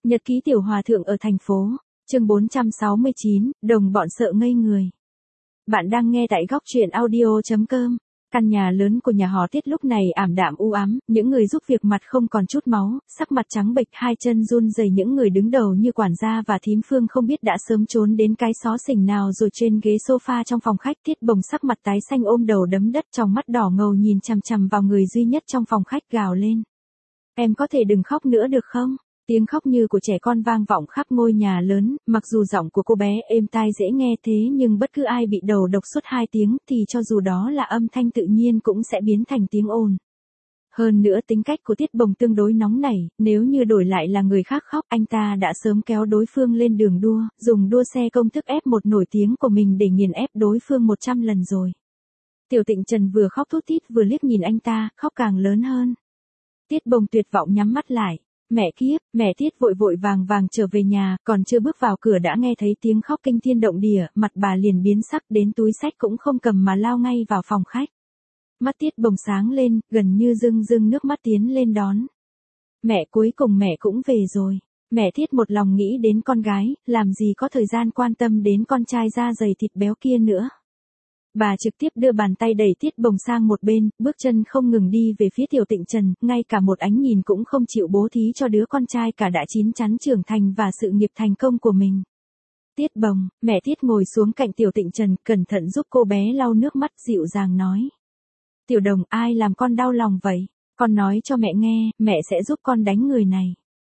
Nhật ký tiểu hòa thượng ở thành phố, chương 469, đồng bọn sợ ngây người. Bạn đang nghe tại góc truyện audio.com. Căn nhà lớn của nhà họ Tiết lúc này ảm đạm u ám, những người giúp việc mặt không còn chút máu, sắc mặt trắng bệch, hai chân run rẩy, những người đứng đầu như quản gia và thím Phương không biết đã sớm trốn đến cái xó xỉnh nào rồi. Trên ghế sofa trong phòng khách, Tiết Bồng sắc mặt tái xanh ôm đầu đấm đất, trong mắt đỏ ngầu nhìn chằm chằm vào người duy nhất trong phòng khách, gào lên. Em có thể đừng khóc nữa được không? Tiếng khóc như của trẻ con vang vọng khắp ngôi nhà lớn, mặc dù giọng của cô bé êm tai dễ nghe thế nhưng bất cứ ai bị đầu độc suốt 2 tiếng thì cho dù đó là âm thanh tự nhiên cũng sẽ biến thành tiếng ồn. Hơn nữa tính cách của Tiết Bồng tương đối nóng nảy, nếu như đổi lại là người khác khóc anh ta đã sớm kéo đối phương lên đường đua, dùng đua xe công thức F1 nổi tiếng của mình để nghiền ép đối phương 100 lần rồi. Tiểu Tịnh Trần vừa khóc thút thít vừa liếc nhìn anh ta, khóc càng lớn hơn. Tiết Bồng tuyệt vọng nhắm mắt lại. Mẹ kiếp, mẹ Tiết vội vội vàng trở về nhà, còn chưa bước vào cửa đã nghe thấy tiếng khóc kinh thiên động địa, mặt bà liền biến sắc, đến túi xách cũng không cầm mà lao ngay vào phòng khách. Mắt Tiết Bồng sáng lên, gần như rưng nước mắt tiến lên đón. Mẹ, cuối cùng mẹ cũng về rồi. Mẹ Tiết một lòng nghĩ đến con gái, làm gì có thời gian quan tâm đến con trai da dày thịt béo kia nữa. Bà trực tiếp đưa bàn tay đẩy Tiết Bồng sang một bên, bước chân không ngừng đi về phía Tiểu Tịnh Trần, ngay cả một ánh nhìn cũng không chịu bố thí cho đứa con trai cả đã chín chắn trưởng thành và sự nghiệp thành công của mình. Tiết Bồng, mẹ Tiết ngồi xuống cạnh Tiểu Tịnh Trần, cẩn thận giúp cô bé lau nước mắt, dịu dàng nói. Tiểu Đồng, ai làm con đau lòng vậy? Con nói cho mẹ nghe, mẹ sẽ giúp con đánh người này.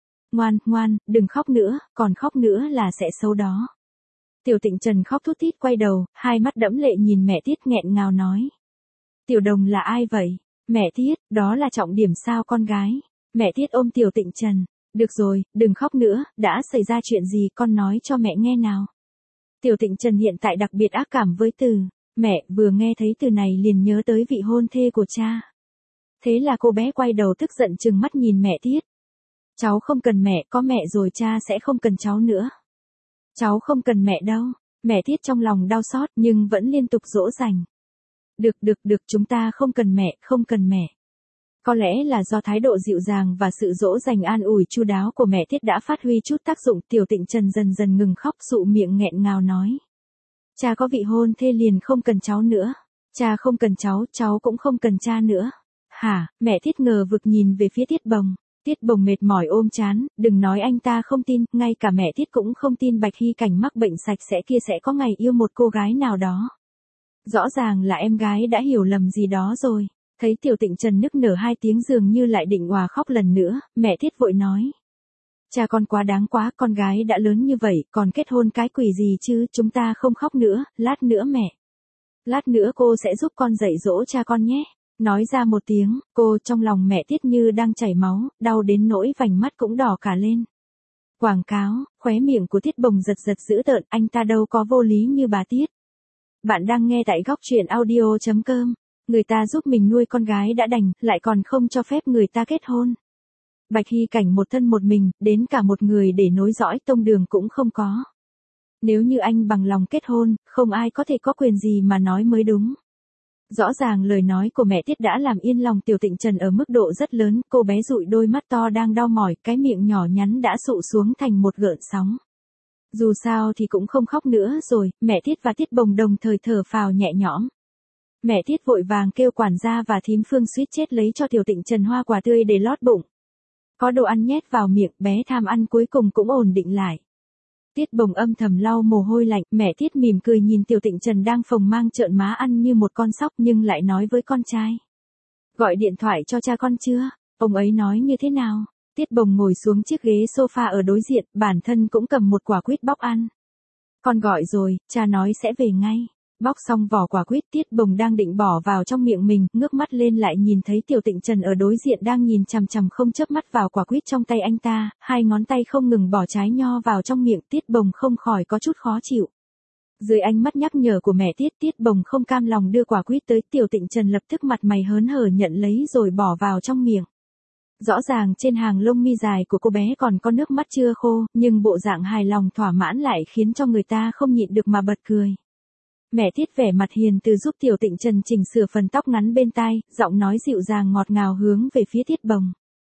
Ngoan, đừng khóc nữa, còn khóc nữa là sẽ xấu đó. Tiểu Tịnh Trần khóc thút thít quay đầu, hai mắt đẫm lệ nhìn mẹ Tiết nghẹn ngào nói. Tiểu Đồng là ai vậy? Mẹ Tiết, đó là trọng điểm sao con gái? Mẹ Tiết ôm Tiểu Tịnh Trần. Được rồi, đừng khóc nữa, đã xảy ra chuyện gì con nói cho mẹ nghe nào. Tiểu Tịnh Trần hiện tại đặc biệt ác cảm với từ. Mẹ vừa nghe thấy từ này liền nhớ tới vị hôn thê của cha. Thế là cô bé quay đầu tức giận trừng mắt nhìn mẹ Tiết. Cháu không cần mẹ, có mẹ rồi cha sẽ không cần cháu nữa. Cháu không cần mẹ đâu. Mẹ Tiết trong lòng đau xót nhưng vẫn liên tục dỗ dành. Được, chúng ta không cần mẹ. Có lẽ là do thái độ dịu dàng và sự dỗ dành an ủi chu đáo của mẹ Tiết đã phát huy chút tác dụng. Tiểu Tịnh Trần dần ngừng khóc, sụ miệng nghẹn ngào nói. Cha có vị hôn thê liền không cần cháu nữa. Cha không cần cháu cũng không cần cha nữa. Hả? Mẹ Tiết ngờ vực nhìn về phía Tiết Bồng. Tiết Bồng mệt mỏi ôm trán, đừng nói anh ta không tin, ngay cả mẹ Tiết cũng không tin Bạch Hy Cảnh mắc bệnh sạch sẽ kia sẽ có ngày yêu một cô gái nào đó. Rõ ràng là em gái đã hiểu lầm gì đó rồi. Thấy Tiểu Tịnh Trần nức nở 2 tiếng dường như lại định òa khóc lần nữa, mẹ Tiết vội nói. Cha con quá đáng quá, con gái đã lớn như vậy, còn kết hôn cái quỷ gì chứ, chúng ta không khóc nữa, lát nữa cô sẽ giúp con dạy dỗ cha con nhé. Nói ra một tiếng, cô trong lòng mẹ Tiết như đang chảy máu, đau đến nỗi vành mắt cũng đỏ cả lên. Quảng cáo, khóe miệng của Tiết Bồng giật dữ tợn, anh ta đâu có vô lý như bà Tiết. Bạn đang nghe tại góc truyện audio.com. Người ta giúp mình nuôi con gái đã đành, lại còn không cho phép người ta kết hôn. Bạch Hy Cảnh một thân một mình, đến cả một người để nối dõi tông đường cũng không có. Nếu như anh bằng lòng kết hôn, không ai có thể có quyền gì mà nói mới đúng. Rõ ràng lời nói của mẹ Tiết đã làm yên lòng Tiểu Tịnh Trần ở mức độ rất lớn, cô bé dụi đôi mắt to đang đau mỏi, cái miệng nhỏ nhắn đã sụ xuống thành một gợn sóng. Dù sao thì cũng không khóc nữa rồi, mẹ Tiết và Tiết Bồng đồng thời thở phào nhẹ nhõm. Mẹ Tiết vội vàng kêu quản gia và thím Phương suýt chết lấy cho Tiểu Tịnh Trần hoa quả tươi để lót bụng. Có đồ ăn nhét vào miệng, bé tham ăn cuối cùng cũng ổn định lại. Tiết Bồng âm thầm lau mồ hôi lạnh, mẹ Tiết mỉm cười nhìn Tiểu Tịnh Trần đang phồng mang trợn má ăn như một con sóc nhưng lại nói với con trai. Gọi điện thoại cho cha con chưa? Ông ấy nói như thế nào? Tiết Bồng ngồi xuống chiếc ghế sofa ở đối diện, bản thân cũng cầm một quả quýt bóc ăn. Con gọi rồi, cha nói sẽ về ngay. Bóc xong vỏ quả quýt, Tiết Bồng đang định bỏ vào trong miệng mình, ngước mắt lên lại nhìn thấy Tiểu Tịnh Trần ở đối diện đang nhìn chằm chằm không chớp mắt vào quả quýt trong tay anh ta, hai ngón tay không ngừng bỏ trái nho vào trong miệng, Tiết Bồng không khỏi có chút khó chịu. Dưới ánh mắt nhắc nhở của mẹ Tiết Bồng không cam lòng đưa quả quýt tới, Tiểu Tịnh Trần lập tức mặt mày hớn hở nhận lấy rồi bỏ vào trong miệng. Rõ ràng trên hàng lông mi dài của cô bé còn có nước mắt chưa khô, nhưng bộ dạng hài lòng thỏa mãn lại khiến cho người ta không nhịn được mà bật cười. Mẹ Tiết vẻ mặt hiền từ giúp Tiểu Tịnh Trần chỉnh sửa phần tóc ngắn bên tai, giọng nói dịu dàng ngọt ngào hướng về phía Tiết Bồng.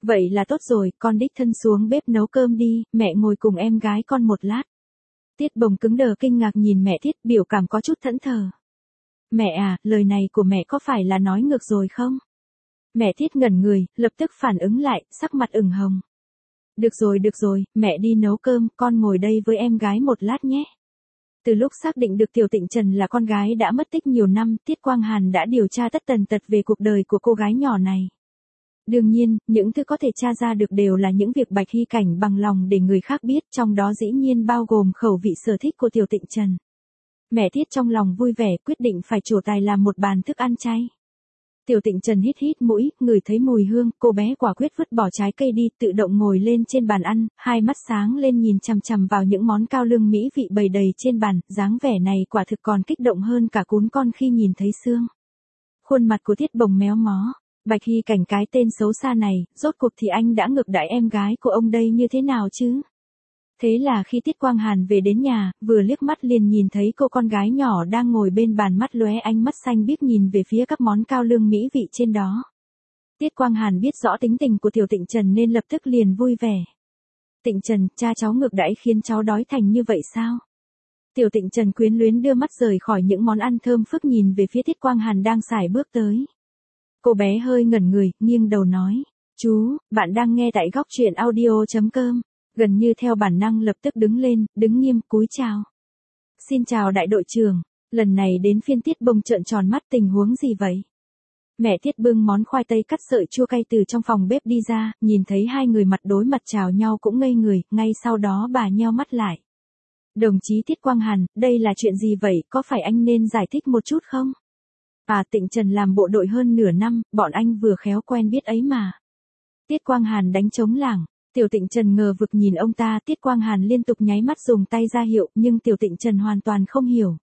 Vậy là tốt rồi, con đích thân xuống bếp nấu cơm đi, mẹ ngồi cùng em gái con một lát. Tiết Bồng cứng đờ kinh ngạc nhìn mẹ Thiết, biểu cảm có chút thẫn thờ. Mẹ à, lời này của mẹ có phải là nói ngược rồi không? Mẹ Thiết ngẩn người, lập tức phản ứng lại, sắc mặt ửng hồng. Được rồi, mẹ đi nấu cơm, con ngồi đây với em gái một lát nhé. Từ lúc xác định được Tiểu Tịnh Trần là con gái đã mất tích nhiều năm, Tiết Quang Hàn đã điều tra tất tần tật về cuộc đời của cô gái nhỏ này. Đương nhiên, những thứ có thể tra ra được đều là những việc Bạch Hy Cảnh bằng lòng để người khác biết, trong đó dĩ nhiên bao gồm khẩu vị sở thích của Tiểu Tịnh Trần. Mẹ Thiết trong lòng vui vẻ, quyết định phải trổ tài làm một bàn thức ăn chay. Tiểu Tịnh Trần hít hít mũi, ngửi thấy mùi hương, cô bé quả quyết vứt bỏ trái cây đi, tự động ngồi lên trên bàn ăn, hai mắt sáng lên nhìn chằm chằm vào những món cao lương mỹ vị bày đầy trên bàn, dáng vẻ này quả thực còn kích động hơn cả cún con khi nhìn thấy xương. Khuôn mặt của Tiết Bồng méo mó. Bạch Hy Cảnh, cái tên xấu xa này, rốt cuộc thì anh đã ngược đãi em gái của ông đây như thế nào chứ? Thế là khi Tiết Quang Hàn về đến nhà, vừa liếc mắt liền nhìn thấy cô con gái nhỏ đang ngồi bên bàn, mắt lóe ánh mắt xanh biếc nhìn về phía các món cao lương mỹ vị trên đó. Tiết Quang Hàn biết rõ tính tình của Tiểu Tịnh Trần nên lập tức liền vui vẻ. Tịnh Trần, cha cháu ngược đãi khiến cháu đói thành như vậy sao? Tiểu Tịnh Trần quyến luyến đưa mắt rời khỏi những món ăn thơm phức nhìn về phía Tiết Quang Hàn đang sải bước tới. Cô bé hơi ngẩn người, nghiêng đầu nói. Chú, bạn đang nghe tại góc truyện audio.com. Gần như theo bản năng lập tức đứng lên, đứng nghiêm, cúi chào. Xin chào đại đội trưởng, lần này đến phiên Tiết Bồng trợn tròn mắt, tình huống gì vậy? Mẹ Tiết bưng món khoai tây cắt sợi chua cay từ trong phòng bếp đi ra, nhìn thấy hai người mặt đối mặt chào nhau cũng ngây người, ngay sau đó bà nheo mắt lại. Đồng chí Tiết Quang Hàn, đây là chuyện gì vậy, có phải anh nên giải thích một chút không? À, Tịnh Trần làm bộ đội hơn nửa năm, bọn anh vừa khéo quen biết ấy mà. Tiết Quang Hàn đánh trống lảng. Tiểu Tịnh Trần ngờ vực nhìn ông ta, Tiết Quang Hàn liên tục nháy mắt dùng tay ra hiệu, nhưng Tiểu Tịnh Trần hoàn toàn không hiểu.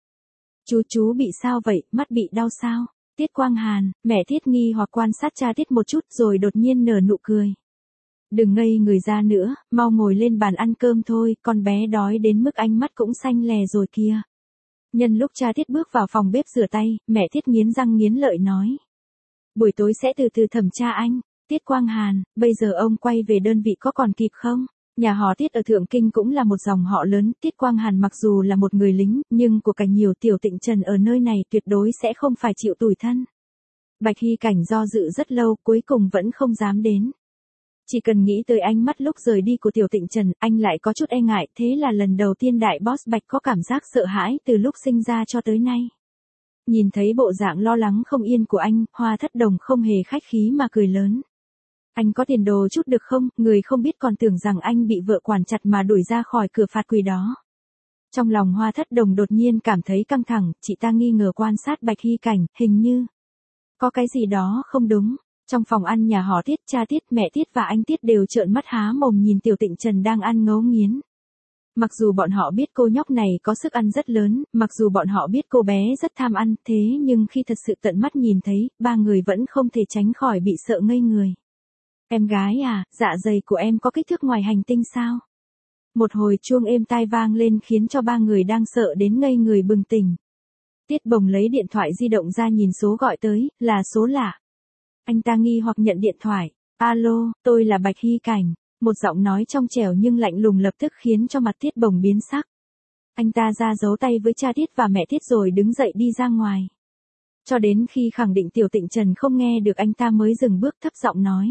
Chú bị sao vậy, mắt bị đau sao? Tiết Quang Hàn, mẹ Tiết nghi hoặc quan sát cha Tiết một chút rồi đột nhiên nở nụ cười. Đừng ngây người ra nữa, mau ngồi lên bàn ăn cơm thôi, con bé đói đến mức ánh mắt cũng xanh lè rồi kìa. Nhân lúc cha Tiết bước vào phòng bếp rửa tay, mẹ Tiết nghiến răng nghiến lợi nói. Buổi tối sẽ từ từ thẩm tra anh. Tiết Quang Hàn, bây giờ ông quay về đơn vị có còn kịp không? Nhà họ Tiết ở Thượng Kinh cũng là một dòng họ lớn, Tiết Quang Hàn mặc dù là một người lính, nhưng của cải nhiều, Tiểu Tịnh Trần ở nơi này tuyệt đối sẽ không phải chịu tủi thân. Bạch Hy Cảnh do dự rất lâu, cuối cùng vẫn không dám đến. Chỉ cần nghĩ tới ánh mắt lúc rời đi của Tiểu Tịnh Trần, anh lại có chút e ngại, thế là lần đầu tiên đại boss Bạch có cảm giác sợ hãi từ lúc sinh ra cho tới nay. Nhìn thấy bộ dạng lo lắng không yên của anh, Hoa Thất Đồng không hề khách khí mà cười lớn. Anh có tiền đồ chút được không, người không biết còn tưởng rằng anh bị vợ quản chặt mà đuổi ra khỏi cửa phạt quỷ đó. Trong lòng Hoa Thất Đồng đột nhiên cảm thấy căng thẳng, chị ta nghi ngờ quan sát Bạch Hy Cảnh, hình như có cái gì đó không đúng. Trong phòng ăn nhà họ Tiết, cha Tiết, mẹ Tiết và anh Tiết đều trợn mắt há mồm nhìn Tiểu Tịnh Trần đang ăn ngấu nghiến. Mặc dù bọn họ biết cô nhóc này có sức ăn rất lớn, mặc dù bọn họ biết cô bé rất tham ăn, thế nhưng khi thật sự tận mắt nhìn thấy, ba người vẫn không thể tránh khỏi bị sợ ngây người. Em gái à, dạ dày của em có kích thước ngoài hành tinh sao? Một hồi chuông êm tai vang lên khiến cho ba người đang sợ đến ngây người bừng tỉnh. Tiết Bồng lấy điện thoại di động ra nhìn số gọi tới, là số lạ. Anh ta nghi hoặc nhận điện thoại. Alo, tôi là Bạch Hy Cảnh. Một giọng nói trong trẻo nhưng lạnh lùng lập tức khiến cho mặt Tiết Bồng biến sắc. Anh ta ra dấu tay với cha Tiết và mẹ Tiết rồi đứng dậy đi ra ngoài. Cho đến khi khẳng định Tiểu Tịnh Trần không nghe được anh ta mới dừng bước thấp giọng nói.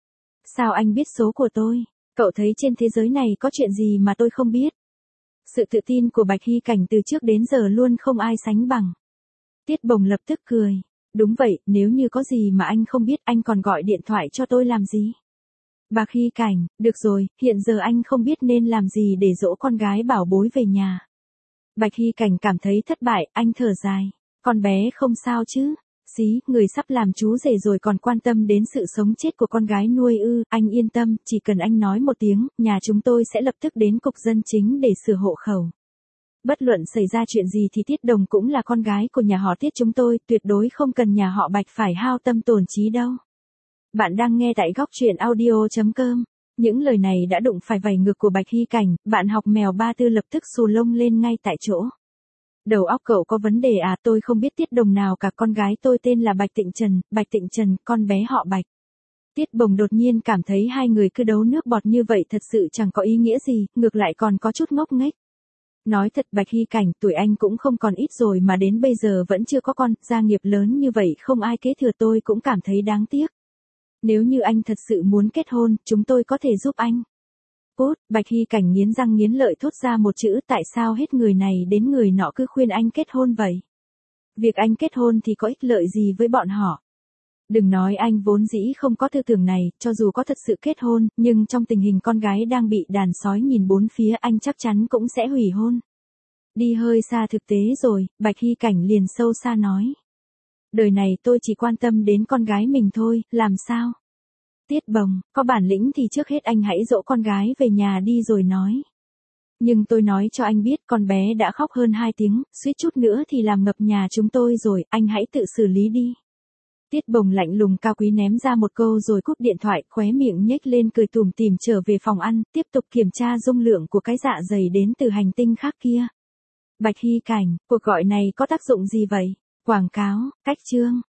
Sao anh biết số của tôi? Cậu thấy trên thế giới này có chuyện gì mà tôi không biết? Sự tự tin của Bạch Hy Cảnh từ trước đến giờ luôn không ai sánh bằng. Tiết Bồng lập tức cười. Đúng vậy, nếu như có gì mà anh không biết anh còn gọi điện thoại cho tôi làm gì? Bạch Hy Cảnh, được rồi, hiện giờ anh không biết nên làm gì để dỗ con gái bảo bối về nhà. Bạch Hy Cảnh cảm thấy thất bại, anh thở dài. Con bé không sao chứ? Xí, người sắp làm chú rể rồi còn quan tâm đến sự sống chết của con gái nuôi ư, anh yên tâm, chỉ cần anh nói một tiếng, nhà chúng tôi sẽ lập tức đến cục dân chính để sửa hộ khẩu. Bất luận xảy ra chuyện gì thì Tiết Đồng cũng là con gái của nhà họ Tiết chúng tôi, tuyệt đối không cần nhà họ Bạch phải hao tâm tổn trí đâu. Bạn đang nghe tại góc truyện audio.com. Những lời này đã đụng phải vảy ngược của Bạch Hy Cảnh, bạn học mèo Ba Tư lập tức xù lông lên ngay tại chỗ. Đầu óc cậu có vấn đề à, tôi không biết Tiết Đồng nào cả, con gái tôi tên là Bạch Tịnh Trần, con bé họ Bạch. Tiết Bồng đột nhiên cảm thấy hai người cứ đấu nước bọt như vậy thật sự chẳng có ý nghĩa gì, ngược lại còn có chút ngốc nghếch. Nói thật Bạch Hy Cảnh, tuổi anh cũng không còn ít rồi mà đến bây giờ vẫn chưa có con, gia nghiệp lớn như vậy không ai kế thừa tôi cũng cảm thấy đáng tiếc. Nếu như anh thật sự muốn kết hôn, chúng tôi có thể giúp anh. Cút, Bạch Hy Cảnh nghiến răng nghiến lợi thốt ra một chữ, tại sao hết người này đến người nọ cứ khuyên anh kết hôn vậy? Việc anh kết hôn thì có ích lợi gì với bọn họ? Đừng nói anh vốn dĩ không có tư tưởng này, cho dù có thật sự kết hôn, nhưng trong tình hình con gái đang bị đàn sói nhìn bốn phía anh chắc chắn cũng sẽ hủy hôn. Đi hơi xa thực tế rồi, Bạch Hy Cảnh liền sâu xa nói. Đời này tôi chỉ quan tâm đến con gái mình thôi, làm sao? Tiết Bồng, có bản lĩnh thì trước hết anh hãy dỗ con gái về nhà đi rồi nói. Nhưng tôi nói cho anh biết con bé đã khóc hơn 2 tiếng, suýt chút nữa thì làm ngập nhà chúng tôi rồi, anh hãy tự xử lý đi. Tiết Bồng lạnh lùng cao quý ném ra một câu rồi cúp điện thoại, khóe miệng nhếch lên cười tủm tỉm trở về phòng ăn, tiếp tục kiểm tra dung lượng của cái dạ dày đến từ hành tinh khác kia. Bạch Hy Cảnh, cuộc gọi này có tác dụng gì vậy? Quảng cáo, cách chương.